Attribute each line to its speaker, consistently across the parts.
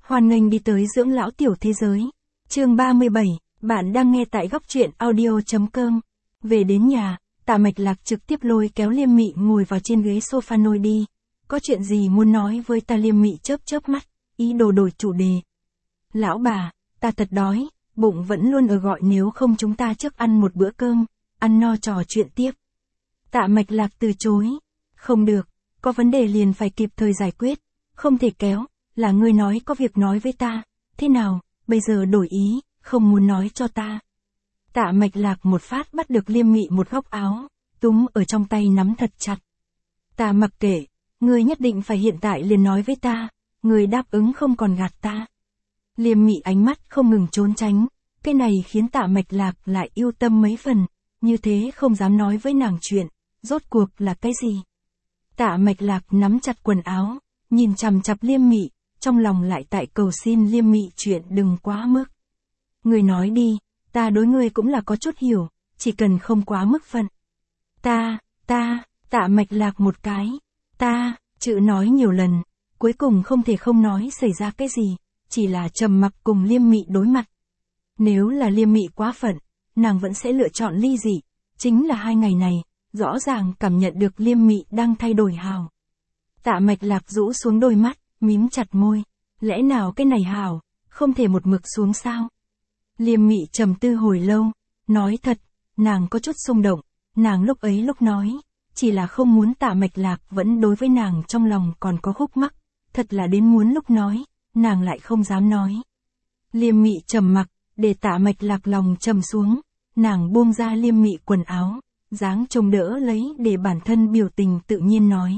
Speaker 1: Hoan nghênh đi tới dưỡng lão tiểu thế giới. Chương 37, bạn đang nghe tại góc truyện audio.com. Về đến nhà, Tạ Mạch Lạc trực tiếp lôi kéo Liêm Mị ngồi vào trên ghế sofa nôi đi. Có chuyện gì muốn nói với ta? Liêm Mị chớp chớp mắt, ý đồ đổi chủ đề. Lão bà, ta thật đói, bụng vẫn luôn ở gọi, nếu không chúng ta trước ăn một bữa cơm, ăn no trò chuyện tiếp. Tạ Mạch Lạc từ chối. Không được, có vấn đề liền phải kịp thời giải quyết, không thể kéo, là ngươi nói có việc nói với ta, thế nào, bây giờ đổi ý, không muốn nói cho ta. Tạ Mạch Lạc một phát bắt được Liêm Mị một góc áo, túm ở trong tay nắm thật chặt. Ta mặc kệ, ngươi nhất định phải hiện tại liền nói với ta, ngươi đáp ứng không còn gạt ta. Liêm Mị ánh mắt không ngừng trốn tránh, cái này khiến Tạ Mạch Lạc lại yêu tâm mấy phần, như thế không dám nói với nàng chuyện, rốt cuộc là cái gì. Tạ Mạch Lạc nắm chặt quần áo, nhìn chằm chằm Liêm Mị, trong lòng lại tại cầu xin Liêm Mị chuyện đừng quá mức. Ngươi nói đi, ta đối ngươi cũng là có chút hiểu, chỉ cần không quá mức phận. Tạ Mạch Lạc một cái, chữ nói nhiều lần, cuối cùng không thể không nói xảy ra cái gì, chỉ là trầm mặc cùng Liêm Mị đối mặt. Nếu là Liêm Mị quá phận, nàng vẫn sẽ lựa chọn ly dị, chính là 2 ngày này, rõ ràng cảm nhận được Liêm Mị đang thay đổi hào. Tạ Mạch Lạc rũ xuống đôi mắt, mím chặt môi, lẽ nào cái này hào, không thể một mực xuống sao? Liêm Mị trầm tư hồi lâu, nói thật, nàng có chút xung động, nàng lúc ấy lúc nói, chỉ là không muốn Tạ Mạch Lạc vẫn đối với nàng trong lòng còn có khúc mắc, thật là đến muốn lúc nói, nàng lại không dám nói. Liêm Mị trầm mặc, để Tạ Mạch Lạc lòng trầm xuống, nàng buông ra Liêm Mị quần áo, dáng trông đỡ lấy để bản thân biểu tình tự nhiên nói.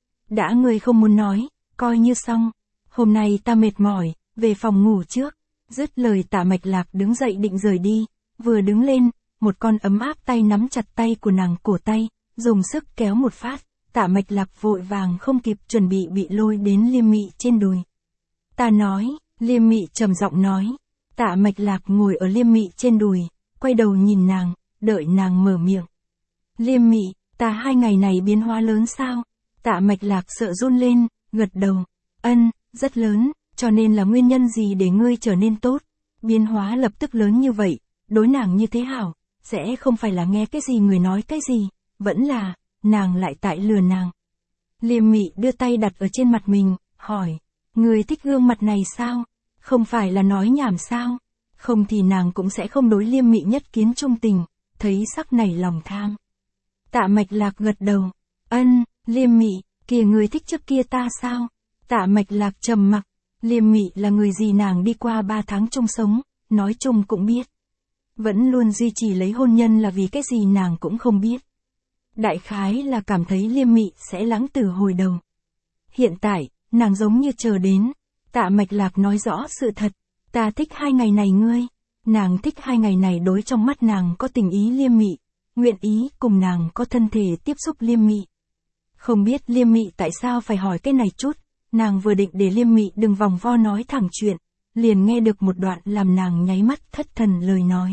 Speaker 1: Đã ngươi không muốn nói, coi như xong, hôm nay ta mệt mỏi, về phòng ngủ trước. Dứt lời Tạ Mạch Lạc đứng dậy định rời đi, vừa đứng lên, một con ấm áp tay nắm chặt tay của nàng cổ tay, dùng sức kéo một phát, Tạ Mạch Lạc vội vàng không kịp chuẩn bị lôi đến Liêm Mị trên đùi. Ta nói, Liêm Mị trầm giọng nói. Tạ Mạch Lạc ngồi ở Liêm Mị trên đùi, quay đầu nhìn nàng, đợi nàng mở miệng. Liêm Mị, ta 2 ngày này biến hóa lớn sao? Tạ Mạch Lạc sợ run lên, gật đầu. Ân, rất lớn, cho nên là nguyên nhân gì để ngươi trở nên tốt? Biến hóa lập tức lớn như vậy, đối nàng như thế hảo, sẽ không phải là nghe cái gì người nói cái gì, vẫn là, nàng lại tại lừa nàng. Liêm Mị đưa tay đặt ở trên mặt mình, hỏi, ngươi thích gương mặt này sao? Không phải là nói nhảm sao? Không thì nàng cũng sẽ không đối Liêm Mị nhất kiến trung tình, thấy sắc này lòng tham. Tạ Mạch Lạc gật đầu. Ân, Liêm Mị, kìa người thích trước kia ta sao? Tạ Mạch Lạc trầm mặc. Liêm Mị là người gì nàng đi qua 3 tháng chung sống, nói chung cũng biết. Vẫn luôn duy trì lấy hôn nhân là vì cái gì nàng cũng không biết. Đại khái là cảm thấy Liêm Mị sẽ lãng tử hồi đầu. Hiện tại, nàng giống như chờ đến. Tạ Mạch Lạc nói rõ sự thật. Ta thích 2 ngày này ngươi. Nàng thích 2 ngày này đối trong mắt nàng có tình ý Liêm Mị. Nguyện ý cùng nàng có thân thể tiếp xúc Liêm Mị. Không biết Liêm Mị tại sao phải hỏi cái này chút. Nàng vừa định để Liêm Mị đừng vòng vo nói thẳng chuyện, liền nghe được một đoạn làm nàng nháy mắt thất thần lời nói.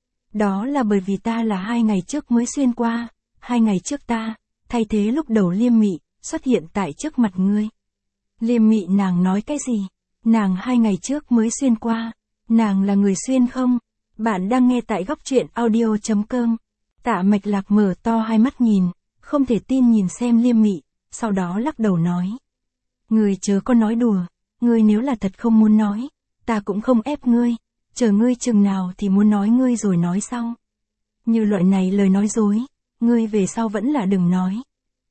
Speaker 1: Đó là bởi vì ta là 2 ngày trước mới xuyên qua, 2 ngày trước ta, thay thế lúc đầu Liêm Mị, xuất hiện tại trước mặt ngươi. Liêm Mị nàng nói cái gì? Nàng 2 ngày trước mới xuyên qua, nàng là người xuyên không? Bạn đang nghe tại góc truyện audio.com. Tạ Mạch Lạc mở to hai mắt nhìn, không thể tin nhìn xem Liêm Mị, sau đó lắc đầu nói. Ngươi chớ có nói đùa, ngươi nếu là thật không muốn nói, ta cũng không ép ngươi, chờ ngươi chừng nào thì muốn nói ngươi rồi nói sau. Như loại này lời nói dối, ngươi về sau vẫn là đừng nói.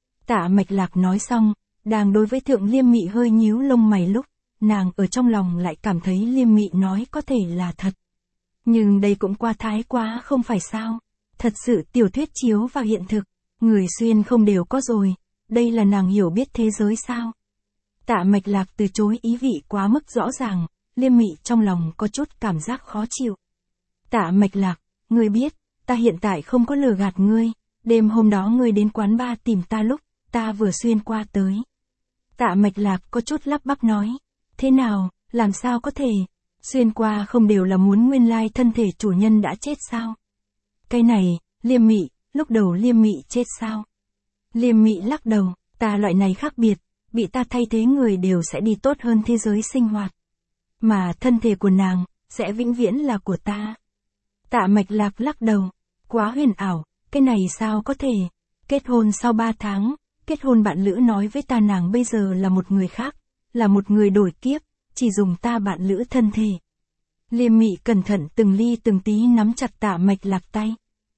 Speaker 1: Tạ Mạch Lạc nói xong, đang đối với Thượng Liêm Mị hơi nhíu lông mày lúc, nàng ở trong lòng lại cảm thấy Liêm Mị nói có thể là thật. Nhưng đây cũng qua thái quá không phải sao, thật sự tiểu thuyết chiếu vào hiện thực, người xuyên không đều có rồi, đây là nàng hiểu biết thế giới sao. Tạ Mạch Lạc từ chối ý vị quá mức rõ ràng, Liêm Mị trong lòng có chút cảm giác khó chịu. Tạ Mạch Lạc, ngươi biết, ta hiện tại không có lừa gạt ngươi, đêm hôm đó ngươi đến quán bar tìm ta lúc, ta vừa xuyên qua tới. Tạ Mạch Lạc có chút lắp bắp nói, thế nào, làm sao có thể, xuyên qua không đều là muốn nguyên lai thân thể chủ nhân đã chết sao? Cái này, Liêm Mị, lúc đầu Liêm Mị chết sao? Liêm Mị lắc đầu, ta loại này khác biệt. Bị ta thay thế người đều sẽ đi tốt hơn thế giới sinh hoạt. Mà thân thể của nàng, sẽ vĩnh viễn là của ta. Tạ Mạch Lạc lắc đầu. Quá huyền ảo, cái này sao có thể? Kết hôn sau 3 tháng, kết hôn bạn lữ nói với ta nàng bây giờ là một người khác, là một người đổi kiếp, chỉ dùng ta bạn lữ thân thể. Liêm Mị cẩn thận từng ly từng tí nắm chặt Tạ Mạch Lạc tay.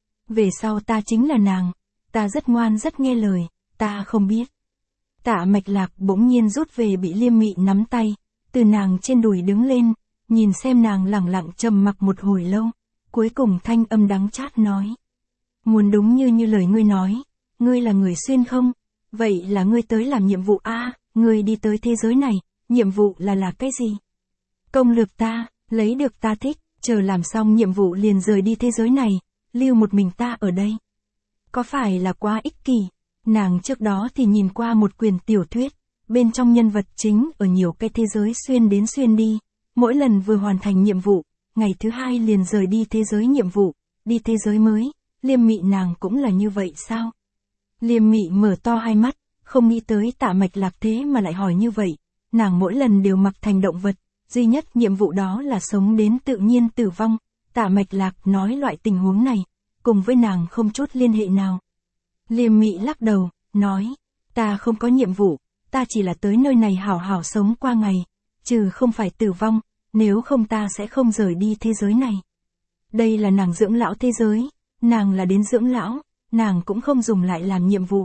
Speaker 1: Về sau ta chính là nàng, ta rất ngoan rất nghe lời, ta không biết. Tạ Mạch Lạc bỗng nhiên rút về bị Liêm Mị nắm tay, từ nàng trên đùi đứng lên, nhìn xem nàng lẳng lặng trầm mặc một hồi lâu, cuối cùng thanh âm đắng chát nói. Muốn đúng như lời ngươi nói, ngươi là người xuyên không? Vậy là ngươi tới làm nhiệm vụ a, ngươi đi tới thế giới này, nhiệm vụ là cái gì? Công lược ta, lấy được ta thích, chờ làm xong nhiệm vụ liền rời đi thế giới này, lưu một mình ta ở đây. Có phải là quá ích kỷ? Nàng trước đó thì nhìn qua một quyển tiểu thuyết, bên trong nhân vật chính ở nhiều cái thế giới xuyên đến xuyên đi, mỗi lần vừa hoàn thành nhiệm vụ, ngày thứ hai liền rời đi thế giới nhiệm vụ, đi thế giới mới. Liêm Mị nàng cũng là như vậy sao? Liêm Mị mở to hai mắt, không nghĩ tới Tạ Mạch Lạc thế mà lại hỏi như vậy. Nàng mỗi lần đều mặc thành động vật, duy nhất nhiệm vụ đó là sống đến tự nhiên tử vong. Tạ Mạch Lạc nói loại tình huống này, cùng với nàng không chút liên hệ nào. Liêm Mị lắc đầu, nói, ta không có nhiệm vụ, ta chỉ là tới nơi này hảo hảo sống qua ngày, trừ không phải tử vong, nếu không ta sẽ không rời đi thế giới này. Đây là nàng dưỡng lão thế giới, nàng là đến dưỡng lão, nàng cũng không dùng lại làm nhiệm vụ.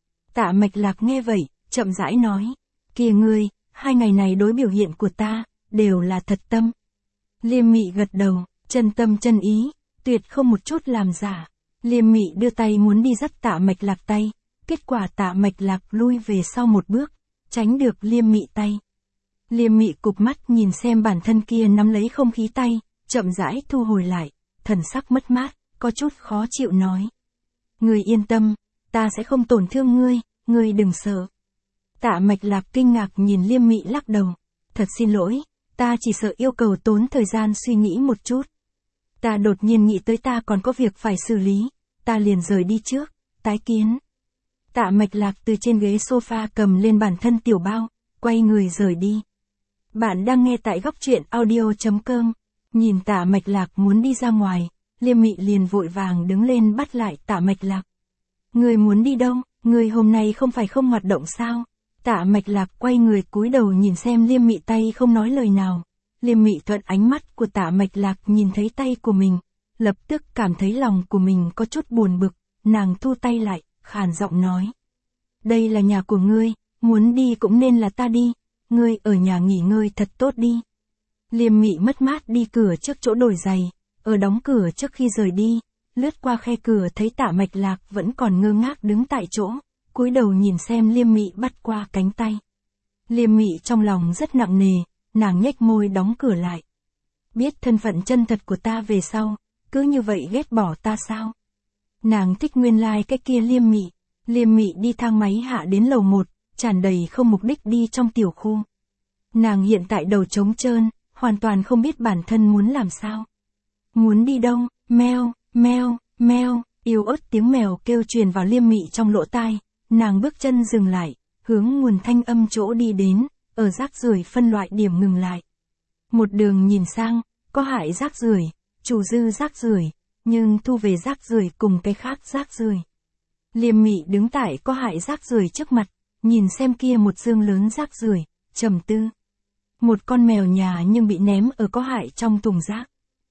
Speaker 1: Tạ Mạch Lạc nghe vậy, chậm rãi nói, kìa ngươi, 2 ngày này đối biểu hiện của ta, đều là thật tâm. Liêm Mị gật đầu, chân tâm chân ý, tuyệt không một chút làm giả. Liêm Mị đưa tay muốn đi dắt Tạ Mạch Lạc tay, kết quả Tạ Mạch Lạc lui về sau một bước, tránh được Liêm Mị tay. Liêm Mị cụp mắt nhìn xem bản thân kia nắm lấy không khí tay, chậm rãi thu hồi lại, thần sắc mất mát, có chút khó chịu nói. Ngươi yên tâm, ta sẽ không tổn thương ngươi, ngươi đừng sợ. Tạ Mạch Lạc kinh ngạc nhìn Liêm Mị lắc đầu. Thật xin lỗi, ta chỉ sợ yêu cầu tốn thời gian suy nghĩ một chút. Ta đột nhiên nghĩ tới ta còn có việc phải xử lý, ta liền rời đi trước, tái kiến. Tạ Mạch Lạc từ trên ghế sofa cầm lên bản thân tiểu bao, quay người rời đi. Bạn đang nghe tại góc truyện audio.com. Nhìn Tạ Mạch Lạc muốn đi ra ngoài, Liêm Mị liền vội vàng đứng lên bắt lại Tạ Mạch Lạc. Ngươi muốn đi đâu, ngươi hôm nay không phải không hoạt động sao? Tạ Mạch Lạc quay người cúi đầu nhìn xem Liêm Mị tay không nói lời nào. Liêm Mị thuận ánh mắt của Tạ Mạch Lạc nhìn thấy tay của mình, lập tức cảm thấy lòng của mình có chút buồn bực, nàng thu tay lại, khàn giọng nói. Đây là nhà của ngươi, muốn đi cũng nên là ta đi, ngươi ở nhà nghỉ ngơi thật tốt đi. Liêm Mị mất mát đi cửa trước chỗ đổi giày, ở đóng cửa trước khi rời đi, lướt qua khe cửa thấy Tạ Mạch Lạc vẫn còn ngơ ngác đứng tại chỗ, cúi đầu nhìn xem Liêm Mị bắt qua cánh tay. Liêm Mị trong lòng rất nặng nề, nàng nhếch môi đóng cửa lại. Biết thân phận chân thật của ta về sau, cứ như vậy ghét bỏ ta sao? Nàng thích nguyên lai cái kia Liêm Mị. Liêm Mị đi thang máy hạ đến lầu 1, tràn đầy không mục đích đi trong tiểu khu. Nàng hiện tại đầu trống trơn, hoàn toàn không biết bản thân muốn làm sao. Muốn đi đâu? Meo, meo, meo, yếu ớt tiếng mèo kêu truyền vào Liêm Mị trong lỗ tai, nàng bước chân dừng lại, hướng nguồn thanh âm chỗ đi đến, ở rác rưởi phân loại điểm ngừng lại. Một đường nhìn sang, có hại rác rưởi, chủ dư rác rưởi, nhưng thu về rác rưởi cùng cái khác rác rưởi. Liêm Mị đứng tại có hại rác rưởi trước mặt, nhìn xem kia một dương lớn rác rưởi, trầm tư. Một con mèo nhà nhưng bị ném ở có hại trong thùng rác.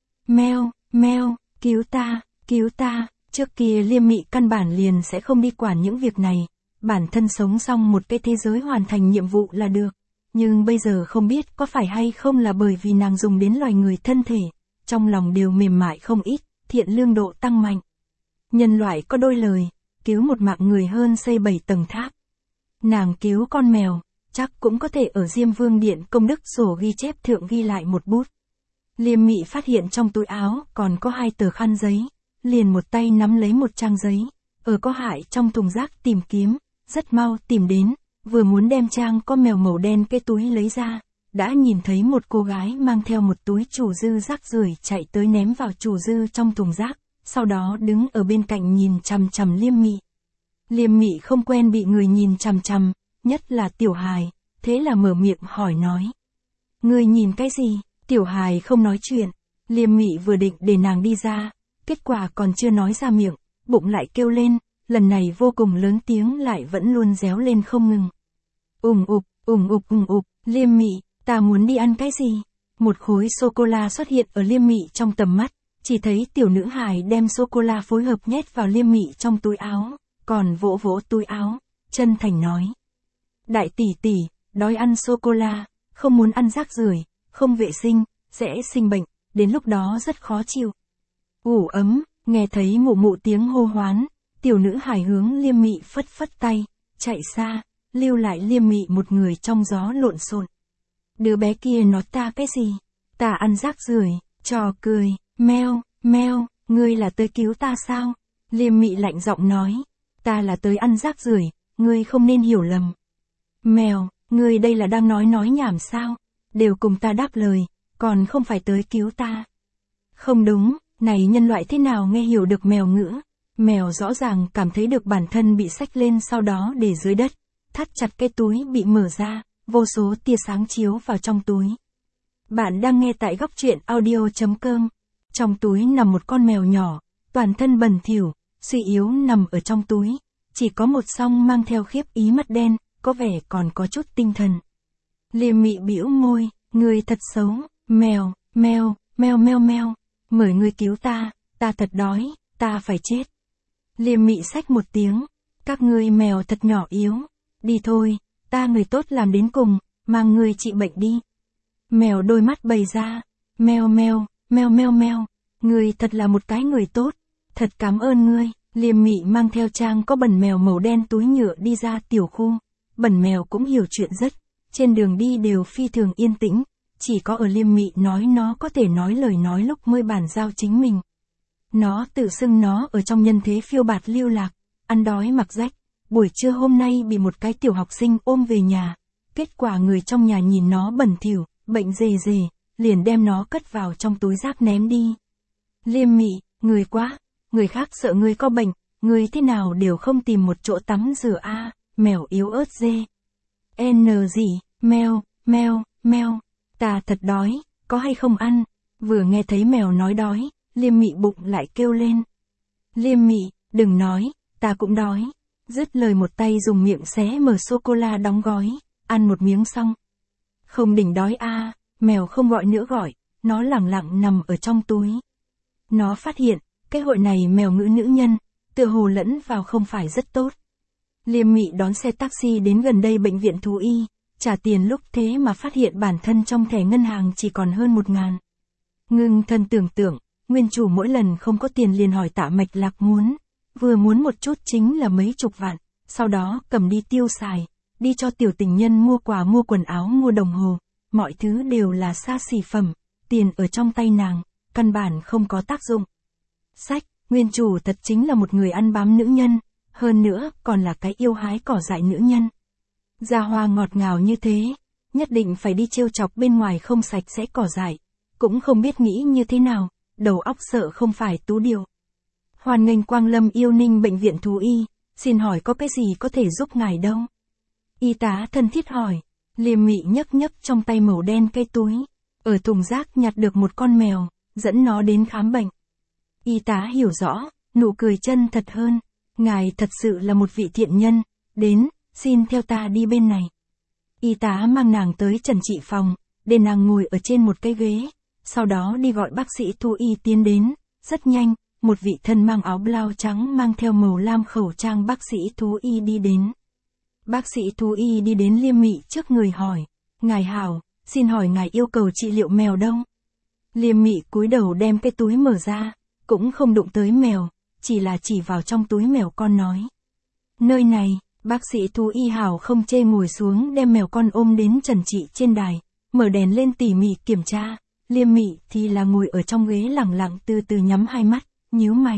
Speaker 1: Meo, meo, cứu ta, cứu ta. Trước kia Liêm Mị căn bản liền sẽ không đi quản những việc này, bản thân sống xong một cái thế giới hoàn thành nhiệm vụ là được. Nhưng bây giờ không biết có phải hay không là bởi vì nàng dùng đến loài người thân thể, trong lòng đều mềm mại không ít, thiện lương độ tăng mạnh. Nhân loại có đôi lời, cứu một mạng người hơn xây 7 tầng tháp. Nàng cứu con mèo, chắc cũng có thể ở Diêm Vương Điện công đức sổ ghi chép thượng ghi lại một bút. Liêm Mị phát hiện trong túi áo còn có 2 tờ khăn giấy, liền một tay nắm lấy một trang giấy, ở có hại trong thùng rác tìm kiếm, rất mau tìm đến, vừa muốn đem trang có mèo màu đen cái túi lấy ra, đã nhìn thấy một cô gái mang theo một túi chủ dư rác rưởi chạy tới ném vào chủ dư trong thùng rác, sau đó đứng ở bên cạnh nhìn chằm chằm Liêm Mị. Liêm Mị không quen bị người nhìn chằm chằm, nhất là tiểu hài, thế là mở miệng hỏi nói. Ngươi nhìn cái gì? Tiểu hài không nói chuyện. Liêm Mị vừa định để nàng đi ra, kết quả còn chưa nói ra miệng, bụng lại kêu lên, lần này vô cùng lớn tiếng lại vẫn luôn réo lên không ngừng. Ùng ục, Liêm Mị, ta muốn đi ăn cái gì? Một khối sô-cô-la xuất hiện ở Liêm Mị trong tầm mắt, chỉ thấy tiểu nữ hài đem sô-cô-la phối hợp nhét vào Liêm Mị trong túi áo, còn vỗ vỗ túi áo, chân thành nói. Đại tỷ tỷ, đói ăn sô-cô-la, không muốn ăn rác rưởi, không vệ sinh, sẽ sinh bệnh, đến lúc đó rất khó chịu. Ủ ấm, nghe thấy mụ mụ tiếng hô hoán, tiểu nữ hài hướng Liêm Mị phất phất tay, chạy xa, lưu lại Liêm Mị một người trong gió lộn xộn. Đứa bé kia nói ta cái gì? Ta ăn rác rưởi, trò cười, meo, ngươi là tới cứu ta sao? Liêm Mị lạnh giọng nói, ta là tới ăn rác rưởi, ngươi không nên hiểu lầm. Mèo, ngươi đây là đang nói nhảm sao? Đều cùng ta đáp lời, còn không phải tới cứu ta. Không đúng, này nhân loại thế nào nghe hiểu được mèo ngữ? Mèo rõ ràng cảm thấy được bản thân bị xách lên sau đó để dưới đất, thắt chặt cái túi bị mở ra, vô số tia sáng chiếu vào trong túi. Bạn đang nghe tại góc truyện audio.com. Trong túi nằm một con mèo nhỏ, toàn thân bẩn thỉu, suy yếu nằm ở trong túi, chỉ có một song mang theo khiếp ý mắt đen, có vẻ còn có chút tinh thần. Liêm Mị bĩu môi, ngươi thật xấu, mèo, mời ngươi cứu ta thật đói, ta phải chết. Liêm Mị xách một tiếng, các ngươi mèo thật nhỏ yếu, đi thôi, ta người tốt làm đến cùng, mang ngươi trị bệnh đi. Mèo đôi mắt bày ra, meo, ngươi thật là một cái người tốt, thật cảm ơn ngươi. Liêm Mị mang theo trang có bẩn mèo màu đen túi nhựa đi ra tiểu khu, bẩn mèo cũng hiểu chuyện rất, trên đường đi đều phi thường yên tĩnh, chỉ có ở Liêm Mị nói nó có thể nói lời nói lúc mới bàn giao chính mình. Nó tự xưng nó ở trong nhân thế phiêu bạt lưu lạc, ăn đói mặc rách, buổi trưa hôm nay bị một cái tiểu học sinh ôm về nhà, kết quả người trong nhà nhìn nó bẩn thỉu, bệnh rề, liền đem nó cất vào trong túi rác ném đi. Liêm Mị, người quá, người khác sợ ngươi có bệnh, ngươi thế nào đều không tìm một chỗ tắm rửa a, mèo yếu ớt dê. Gì, meo, ta thật đói, có hay không ăn? Vừa nghe thấy mèo nói đói, Liêm Mị bụng lại kêu lên. Liêm Mị, đừng nói, ta cũng đói. Dứt lời một tay dùng miệng xé mở sô-cô-la đóng gói, ăn một miếng xong. Không đỉnh đói a, mèo không gọi nữa gọi, nó lẳng lặng nằm ở trong túi. Nó phát hiện, cái hội này mèo ngữ nữ nhân, tựa hồ lẫn vào không phải rất tốt. Liêm Mị đón xe taxi đến gần đây bệnh viện thú y, trả tiền lúc thế mà phát hiện bản thân trong thẻ ngân hàng chỉ còn hơn 1.000. Ngưng thân tưởng tượng, nguyên chủ mỗi lần không có tiền liền hỏi Tạ Mạch Lạc vừa muốn một chút chính là mấy chục vạn, sau đó cầm đi tiêu xài, đi cho tiểu tình nhân mua quà mua quần áo mua đồng hồ, mọi thứ đều là xa xỉ phẩm, tiền ở trong tay nàng, căn bản không có tác dụng. Sách, nguyên chủ thật chính là một người ăn bám nữ nhân, hơn nữa còn là cái yêu hái cỏ dại nữ nhân. Da hoa ngọt ngào như thế, nhất định phải đi trêu chọc bên ngoài không sạch sẽ cỏ dại, cũng không biết nghĩ như thế nào, đầu óc sợ không phải tú điều. Hoan nghênh quang lâm Yêu Ninh bệnh viện thú y, xin hỏi có cái gì có thể giúp ngài đâu? Y tá thân thiết hỏi, Liêm Mị nhấc trong tay màu đen cây túi, ở thùng rác nhặt được một con mèo, dẫn nó đến khám bệnh. Y tá hiểu rõ, nụ cười chân thật hơn, ngài thật sự là một vị thiện nhân, đến, xin theo ta đi bên này. Y tá mang nàng tới trần trị phòng, để nàng ngồi ở trên một cái ghế, sau đó đi gọi bác sĩ thú y tiến đến, rất nhanh, một vị thân mang áo blau trắng mang theo màu lam khẩu trang bác sĩ thú y đi đến. Bác sĩ thú y đi đến Liêm Mị trước người hỏi, ngài hảo, xin hỏi ngài yêu cầu trị liệu mèo đâu? Liêm Mị cúi đầu đem cái túi mở ra, cũng không đụng tới mèo, chỉ là chỉ vào trong túi mèo con nói. Nơi này, bác sĩ thú y hảo không chê ngồi xuống đem mèo con ôm đến trần trị trên đài, mở đèn lên tỉ mỉ kiểm tra, Liêm Mị thì là ngồi ở trong ghế lẳng lặng từ từ nhắm hai mắt, nhíu mày.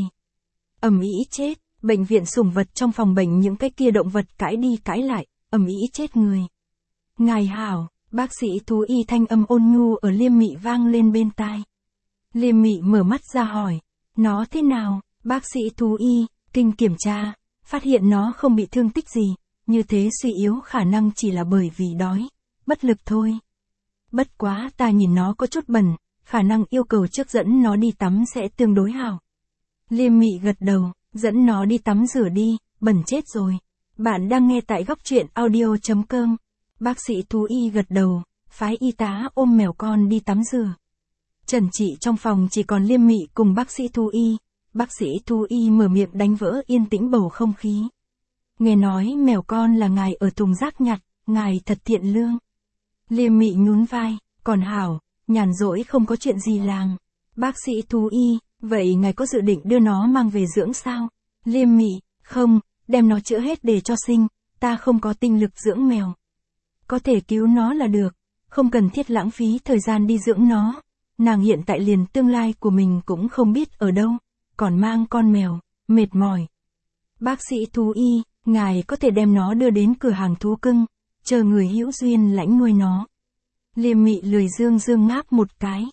Speaker 1: Ầm ĩ chết, bệnh viện sủng vật trong phòng bệnh những cái kia động vật cãi đi cãi lại, ầm ĩ chết người. Ngài hảo, bác sĩ thú y thanh âm ôn nhu ở Liêm Mị vang lên bên tai. Liêm Mị mở mắt ra hỏi, nó thế nào? Bác sĩ thú y, kinh kiểm tra, phát hiện nó không bị thương tích gì, như thế suy yếu khả năng chỉ là bởi vì đói, bất lực thôi. bất quá ta nhìn nó có chút bẩn, khả năng yêu cầu trước dẫn nó đi tắm sẽ tương đối hảo. Liêm Mị gật đầu, dẫn nó đi tắm rửa đi, bẩn chết rồi. Bạn đang nghe tại góc truyện audio.com. Bác sĩ thú y gật đầu, phái y tá ôm mèo con đi tắm rửa. Trần trị trong phòng chỉ còn Liêm Mị cùng bác sĩ thú y. Bác sĩ thú y mở miệng đánh vỡ yên tĩnh bầu không khí. Nghe nói mèo con là ngài ở thùng rác nhặt, ngài thật thiện lương. Liêm Mị nhún vai, còn hảo, nhàn rỗi không có chuyện gì làm. Bác sĩ thú y, vậy ngài có dự định đưa nó mang về dưỡng sao? Liêm Mị, không, đem nó chữa hết để cho sinh, ta không có tinh lực dưỡng mèo. Có thể cứu nó là được, không cần thiết lãng phí thời gian đi dưỡng nó. Nàng hiện tại liền tương lai của mình cũng không biết ở đâu, còn mang con mèo, mệt mỏi. Bác sĩ thú y, ngài có thể đem nó đưa đến cửa hàng thú cưng, chờ người hữu duyên lãnh nuôi nó. Liêm Mị lười dương ngáp một cái.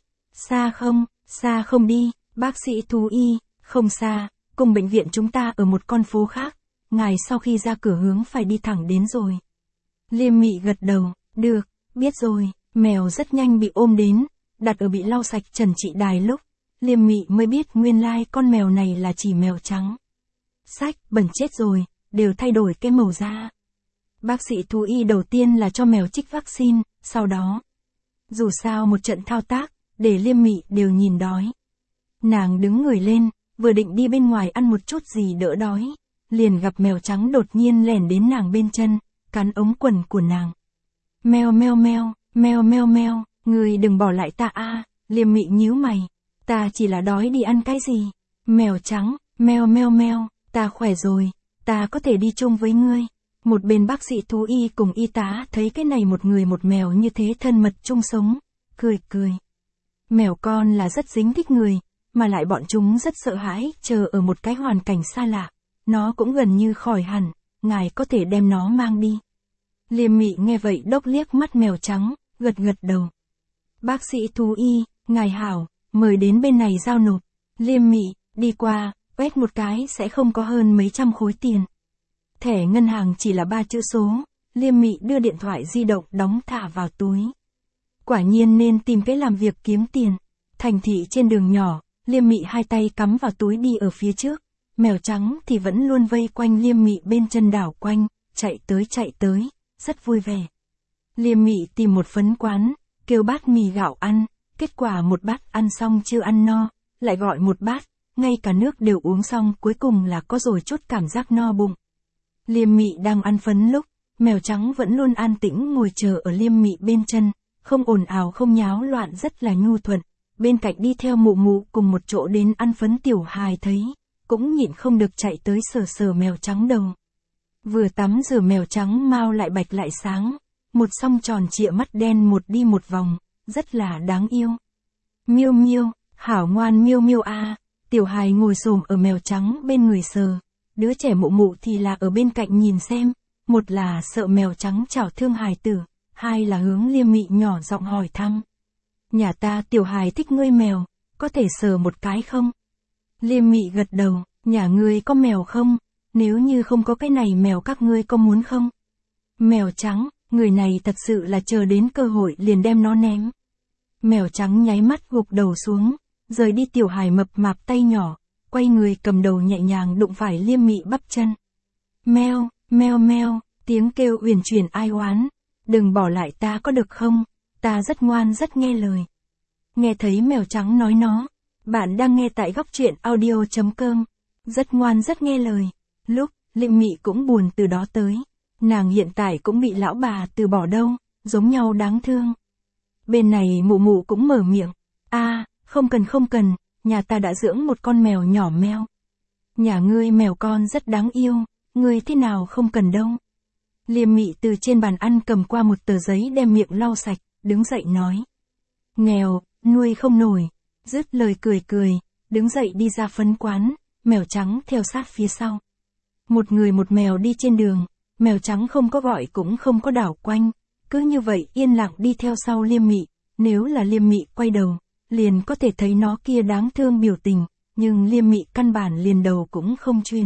Speaker 1: Xa không đi, bác sĩ thú y, không xa, cùng bệnh viện chúng ta ở một con phố khác, ngài sau khi ra cửa hướng phải đi thẳng đến rồi. Liêm Mị gật đầu, được, biết rồi, mèo rất nhanh bị ôm đến, đặt ở bị lau sạch trần trị đài lúc, Liêm Mị mới biết nguyên lai con mèo này là chỉ mèo trắng. Sách, bẩn chết rồi, đều thay đổi cái màu da. Bác sĩ thú y đầu tiên là cho mèo trích vaccine, sau đó. Dù sao một trận thao tác, để Liêm Mị đều nhìn đói. Nàng đứng người lên, vừa định đi bên ngoài ăn một chút gì đỡ đói, liền gặp mèo trắng đột nhiên lẻn đến nàng bên chân, cắn ống quần của nàng. Meo meo meo, meo meo meo, người đừng bỏ lại ta a. Liêm Mị nhíu mày, ta chỉ là đói đi ăn cái gì. Mèo trắng, meo meo meo, ta khỏe rồi, ta có thể đi chung với ngươi. Một bên bác sĩ thú y cùng y tá thấy cái này một người một mèo như thế thân mật chung sống, cười. Mèo con là rất dính thích người, mà lại bọn chúng rất sợ hãi, chờ ở một cái hoàn cảnh xa lạ, nó cũng gần như khỏi hẳn, ngài có thể đem nó mang đi. Liêm Mị nghe vậy đốc liếc mắt mèo trắng, gật đầu. Bác sĩ thú y, ngài hảo, mời đến bên này giao nộp. Liêm Mị, đi qua, quét một cái sẽ không có hơn mấy trăm khối tiền. Thẻ ngân hàng chỉ là 3 chữ số, Liêm Mị đưa điện thoại di động đóng thả vào túi. Quả nhiên nên tìm cái làm việc kiếm tiền. Thành thị trên đường nhỏ, Liêm Mị hai tay cắm vào túi đi ở phía trước, mèo trắng thì vẫn luôn vây quanh Liêm Mị bên chân đảo quanh, chạy tới, rất vui vẻ. Liêm Mị tìm một phấn quán, kêu bát mì gạo ăn, kết quả một bát ăn xong chưa ăn no, lại gọi một bát, ngay cả nước đều uống xong, cuối cùng là có rồi chút cảm giác no bụng. Liêm Mị đang ăn phấn lúc, mèo trắng vẫn luôn an tĩnh ngồi chờ ở Liêm Mị bên chân, không ồn ào không nháo loạn, rất là nhu thuận. Bên cạnh đi theo mụ cùng một chỗ đến ăn phấn tiểu hài thấy, cũng nhịn không được chạy tới sờ mèo trắng đầu. Vừa tắm rửa mèo trắng mau lại bạch lại sáng, một song tròn trịa mắt đen một đi một vòng, rất là đáng yêu. Miêu miêu, hảo ngoan miêu miêu a. Tiểu hài ngồi xổm ở mèo trắng bên người sờ, đứa trẻ mụ thì là ở bên cạnh nhìn xem, một là sợ mèo trắng chảo thương hài tử, hai là hướng Liêm Mị nhỏ giọng hỏi thăm. Nhà ta tiểu hài thích ngươi mèo, có thể sờ một cái không? Liêm Mị gật đầu, nhà ngươi có mèo không? Nếu như không có cái này mèo các ngươi có muốn không? Mèo trắng, người này thật sự là chờ đến cơ hội liền đem nó ném. Mèo trắng nháy mắt gục đầu xuống, rời đi tiểu hài mập mạp tay nhỏ, quay người cầm đầu nhẹ nhàng đụng phải Liêm Mị bắp chân. Meo, meo meo, tiếng kêu uyển chuyển ai oán, đừng bỏ lại ta có được không? Ta rất ngoan rất nghe lời. Nghe thấy mèo trắng nói nó, bạn đang nghe tại góc truyện audio.com. Rất ngoan rất nghe lời. Lúc, Liêm Mị cũng buồn từ đó tới. Nàng hiện tại cũng bị lão bà từ bỏ đâu, giống nhau đáng thương. Bên này mụ cũng mở miệng. Không cần, nhà ta đã dưỡng một con mèo nhỏ meo. Nhà ngươi mèo con rất đáng yêu, ngươi thế nào không cần đâu. Liêm Mị từ trên bàn ăn cầm qua một tờ giấy đem miệng lau sạch, đứng dậy nói. Nghèo, nuôi không nổi. Dứt lời cười, đứng dậy đi ra phấn quán, mèo trắng theo sát phía sau. Một người một mèo đi trên đường, mèo trắng không có gọi cũng không có đảo quanh, cứ như vậy yên lặng đi theo sau Liêm Mị. Nếu là Liêm Mị quay đầu, liền có thể thấy nó kia đáng thương biểu tình, nhưng Liêm Mị căn bản liền đầu cũng không truyền.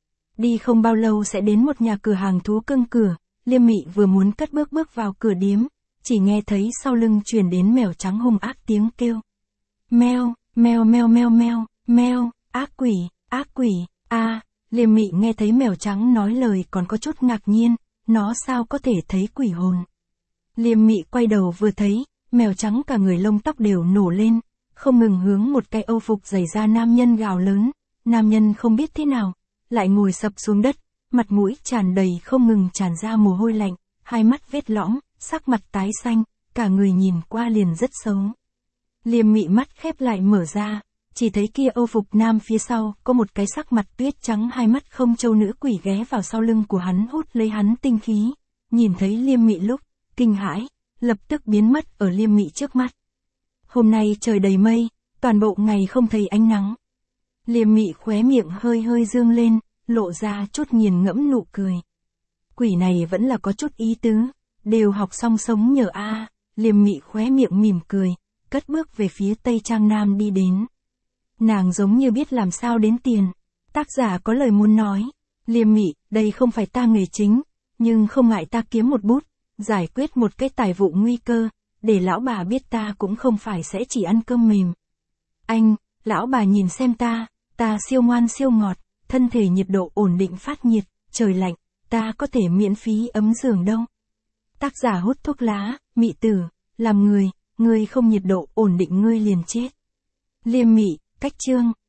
Speaker 1: Đi không bao lâu sẽ đến một nhà cửa hàng thú cưng cửa, Liêm Mị vừa muốn cất bước vào cửa điếm, chỉ nghe thấy sau lưng truyền đến mèo trắng hung ác tiếng kêu. Meo, meo meo meo meo, meo, ác quỷ, Liêm Mị nghe thấy mèo trắng nói lời còn có chút ngạc nhiên, nó sao có thể thấy quỷ hồn. Liêm Mị quay đầu vừa thấy, mèo trắng cả người lông tóc đều nổ lên, không ngừng hướng một cái âu phục dày da nam nhân gào lớn, nam nhân không biết thế nào, lại ngồi sập xuống đất, mặt mũi tràn đầy không ngừng tràn ra mồ hôi lạnh, hai mắt vết lõm, sắc mặt tái xanh, cả người nhìn qua liền rất xấu. Liêm Mị mắt khép lại mở ra, chỉ thấy kia âu phục nam phía sau có một cái sắc mặt tuyết trắng hai mắt không châu nữ quỷ ghé vào sau lưng của hắn hút lấy hắn tinh khí, nhìn thấy Liêm Mị lúc, kinh hãi, lập tức biến mất ở Liêm Mị trước mắt. Hôm nay trời đầy mây, toàn bộ ngày không thấy ánh nắng. Liêm Mị khóe miệng hơi hơi dương lên, lộ ra chút nghiền ngẫm nụ cười. Quỷ này vẫn là có chút ý tứ, đều học xong sống nhờ a. Liêm Mị khóe miệng mỉm cười, cất bước về phía Tây Trang Nam đi đến. Nàng giống như biết làm sao đến tiền. Tác giả có lời muốn nói. Liêm Mị, đây không phải ta nghề chính, nhưng không ngại ta kiếm một bút, giải quyết một cái tài vụ nguy cơ, để lão bà biết ta cũng không phải sẽ chỉ ăn cơm mềm. Anh, lão bà nhìn xem ta siêu ngoan siêu ngọt, thân thể nhiệt độ ổn định phát nhiệt, trời lạnh, ta có thể miễn phí ấm giường đâu. Tác giả hút thuốc lá, Mị tử, làm người không nhiệt độ ổn định ngươi liền chết. Liêm Mị, cách chương.